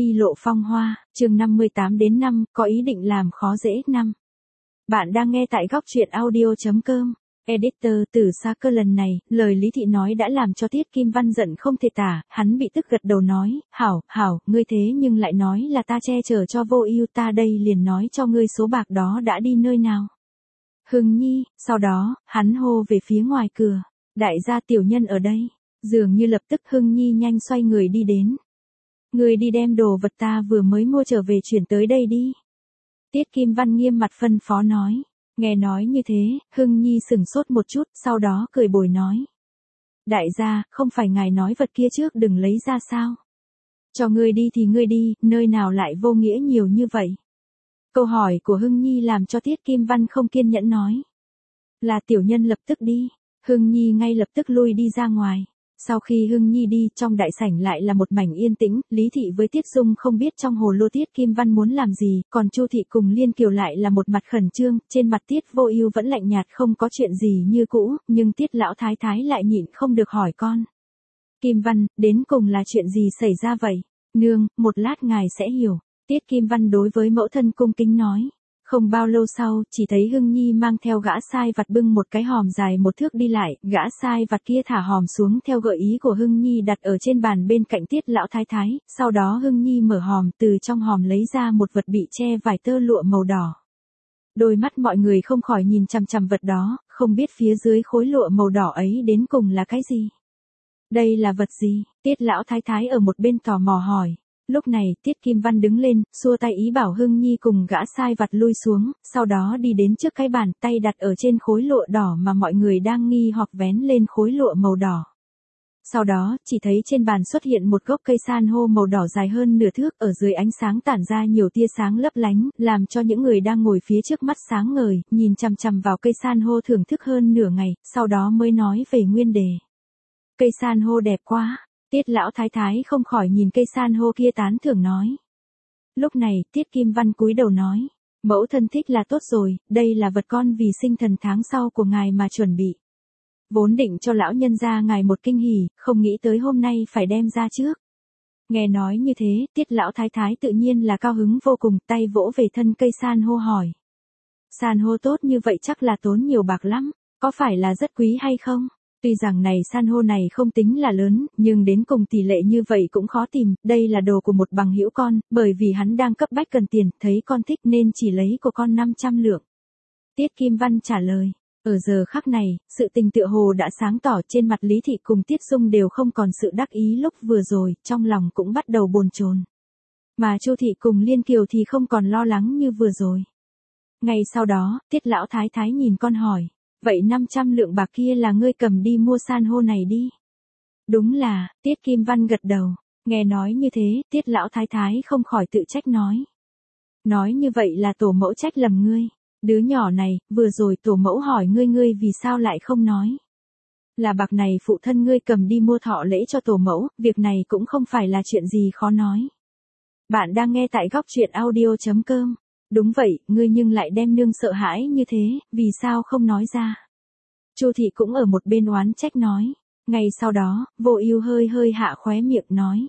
Y lộ phong hoa, chương 58 đến 5, có ý định làm khó dễ 5. Bạn đang nghe tại góc truyện audio.com. Editor từ xa cơ lần này, lời Lý Thị nói đã làm cho Tiết Kim Văn giận không thể tả, hắn bị tức gật đầu nói, hảo, ngươi thế nhưng lại nói là ta che chở cho Vô Ưu, ta đây liền nói cho ngươi số bạc đó đã đi nơi nào. Hưng Nhi, sau đó, hắn hô về phía ngoài cửa, đại gia tiểu nhân ở đây, dường như lập tức Hưng Nhi nhanh xoay người đi đến. Ngươi đi đem đồ vật ta vừa mới mua trở về chuyển tới đây đi. Tiết Kim Văn nghiêm mặt phân phó nói. Nghe nói như thế, Hưng Nhi sửng sốt một chút, sau đó cười bồi nói. Đại gia, không phải ngài nói vật kia trước đừng lấy ra sao? Cho ngươi đi thì ngươi đi, nơi nào lại vô nghĩa nhiều như vậy? Câu hỏi của Hưng Nhi làm cho Tiết Kim Văn không kiên nhẫn nói. Là tiểu nhân lập tức đi. Hưng Nhi ngay lập tức lui đi ra ngoài. Sau khi Hưng Nhi đi, trong đại sảnh lại là một mảnh yên tĩnh, Lý Thị với Tiết Dung không biết trong hồ lô Tiết Kim Văn muốn làm gì, còn Chu Thị cùng Liên Kiều lại là một mặt khẩn trương, trên mặt Tiết Vô Ưu vẫn lạnh nhạt không có chuyện gì như cũ, nhưng Tiết lão thái thái lại nhịn không được hỏi con. Kim Văn, đến cùng là chuyện gì xảy ra vậy? Nương, một lát ngài sẽ hiểu. Tiết Kim Văn đối với mẫu thân cung kính nói. Không bao lâu sau, chỉ thấy Hưng Nhi mang theo gã sai vặt bưng một cái hòm dài 1 thước đi lại, gã sai vặt kia thả hòm xuống theo gợi ý của Hưng Nhi đặt ở trên bàn bên cạnh Tiết lão thái thái, sau đó Hưng Nhi mở hòm, từ trong hòm lấy ra một vật bị che vải tơ lụa màu đỏ. Đôi mắt mọi người không khỏi nhìn chằm chằm vật đó, không biết phía dưới khối lụa màu đỏ ấy đến cùng là cái gì. Đây là vật gì? Tiết lão thái thái ở một bên tò mò hỏi. Lúc này, Tiết Kim Văn đứng lên, xua tay ý bảo Hưng Nhi cùng gã sai vặt lui xuống, sau đó đi đến trước cái bàn, tay đặt ở trên khối lụa đỏ mà mọi người đang nghi hoặc vén lên khối lụa màu đỏ. Sau đó, chỉ thấy trên bàn xuất hiện một gốc cây san hô màu đỏ dài hơn nửa thước, ở dưới ánh sáng tản ra nhiều tia sáng lấp lánh, làm cho những người đang ngồi phía trước mắt sáng ngời, nhìn chằm chằm vào cây san hô thưởng thức hơn nửa ngày, sau đó mới nói về nguyên đề. Cây san hô đẹp quá. Tiết lão thái thái không khỏi nhìn cây san hô kia tán thưởng nói. Lúc này, Tiết Kim Văn cúi đầu nói. Mẫu thân thích là tốt rồi, đây là vật con vì sinh thần tháng sau của ngài mà chuẩn bị. Vốn định cho lão nhân gia ngài một kinh hỉ, không nghĩ tới hôm nay phải đem ra trước. Nghe nói như thế, Tiết lão thái thái tự nhiên là cao hứng vô cùng, tay vỗ về thân cây san hô hỏi. San hô tốt như vậy chắc là tốn nhiều bạc lắm, có phải là rất quý hay không? Tuy rằng này san hô này không tính là lớn, nhưng đến cùng tỷ lệ như vậy cũng khó tìm, đây là đồ của một bằng hữu con, bởi vì hắn đang cấp bách cần tiền, thấy con thích nên chỉ lấy của con 500 lượng. Tiết Kim Văn trả lời, ở giờ khắc này, sự tình tựa hồ đã sáng tỏ, trên mặt Lý Thị cùng Tiết Dung đều không còn sự đắc ý lúc vừa rồi, trong lòng cũng bắt đầu bồn chồn. Mà Chu Thị cùng Liên Kiều thì không còn lo lắng như vừa rồi. Ngay sau đó, Tiết lão thái thái nhìn con hỏi. Vậy 500 lượng bạc kia là ngươi cầm đi mua san hô này đi. Đúng là, Tiết Kim Văn gật đầu. Nghe nói như thế, Tiết lão thái thái không khỏi tự trách nói. Nói như vậy là tổ mẫu trách lầm ngươi. Đứa nhỏ này, vừa rồi tổ mẫu hỏi ngươi vì sao lại không nói. Là bạc này phụ thân ngươi cầm đi mua thọ lễ cho tổ mẫu, việc này cũng không phải là chuyện gì khó nói. Bạn đang nghe tại góc truyện audio.com. Đúng vậy, ngươi nhưng lại đem nương sợ hãi như thế, vì sao không nói ra? Chu Thị cũng ở một bên oán trách nói. Ngay sau đó, Vô Ưu hơi hạ khóe miệng nói.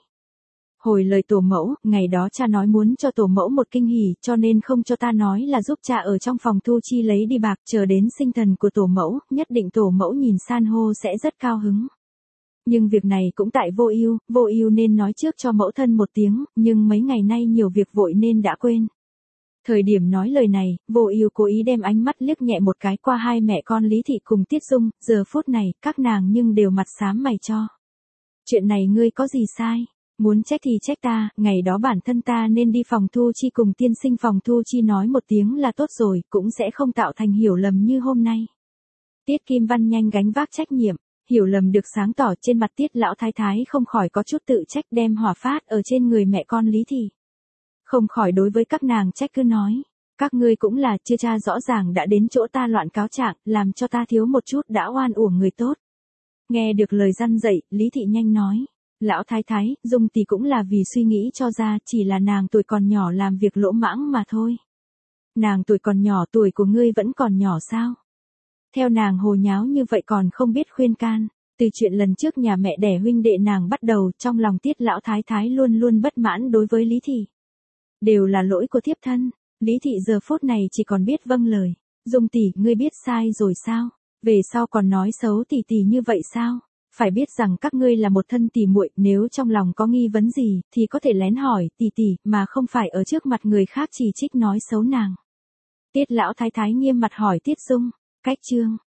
Hồi lời tổ mẫu, ngày đó cha nói muốn cho tổ mẫu một kinh hỉ, cho nên không cho ta nói là giúp cha ở trong phòng thu chi lấy đi bạc, chờ đến sinh thần của tổ mẫu, nhất định tổ mẫu nhìn san hô sẽ rất cao hứng. Nhưng việc này cũng tại Vô Ưu nên nói trước cho mẫu thân một tiếng, nhưng mấy ngày nay nhiều việc vội nên đã quên. Thời điểm nói lời này, Vô Ưu cố ý đem ánh mắt liếc nhẹ một cái qua hai mẹ con Lý Thị cùng Tiết Dung, giờ phút này, các nàng nhưng đều mặt xám mày cho. Chuyện này ngươi có gì sai? Muốn trách thì trách ta, ngày đó bản thân ta nên đi phòng thu chi cùng tiên sinh phòng thu chi nói một tiếng là tốt rồi, cũng sẽ không tạo thành hiểu lầm như hôm nay. Tiết Kim Văn nhanh gánh vác trách nhiệm, hiểu lầm được sáng tỏ, trên mặt Tiết lão thái thái không khỏi có chút tự trách, đem hỏa phát ở trên người mẹ con Lý Thị. Không khỏi đối với các nàng trách cứ nói, các ngươi cũng là chưa cha rõ ràng đã đến chỗ ta loạn cáo trạng, làm cho ta thiếu một chút đã oan uổng người tốt. Nghe được lời răn dạy, Lý Thị nhanh nói, lão thái thái, Dung tỷ cũng là vì suy nghĩ cho ra, chỉ là nàng tuổi còn nhỏ làm việc lỗ mãng mà thôi. Nàng tuổi còn nhỏ, tuổi của ngươi vẫn còn nhỏ sao? Theo nàng hồ nháo như vậy còn không biết khuyên can, Từ chuyện lần trước nhà mẹ đẻ huynh đệ nàng bắt đầu, trong lòng Tiết lão thái thái luôn luôn bất mãn đối với Lý thị. Đều là lỗi của thiếp thân, Lý thị giờ phút này chỉ còn biết vâng lời. Dung tỷ, ngươi biết sai rồi sao? Về sau còn nói xấu tỷ tỷ như vậy sao? Phải biết rằng các ngươi là một thân tỷ muội, nếu trong lòng có nghi vấn gì thì có thể lén hỏi tỷ tỷ, mà không phải ở trước mặt người khác chỉ trích nói xấu nàng. Tiết lão thái thái nghiêm mặt hỏi Tiết Dung, cách chương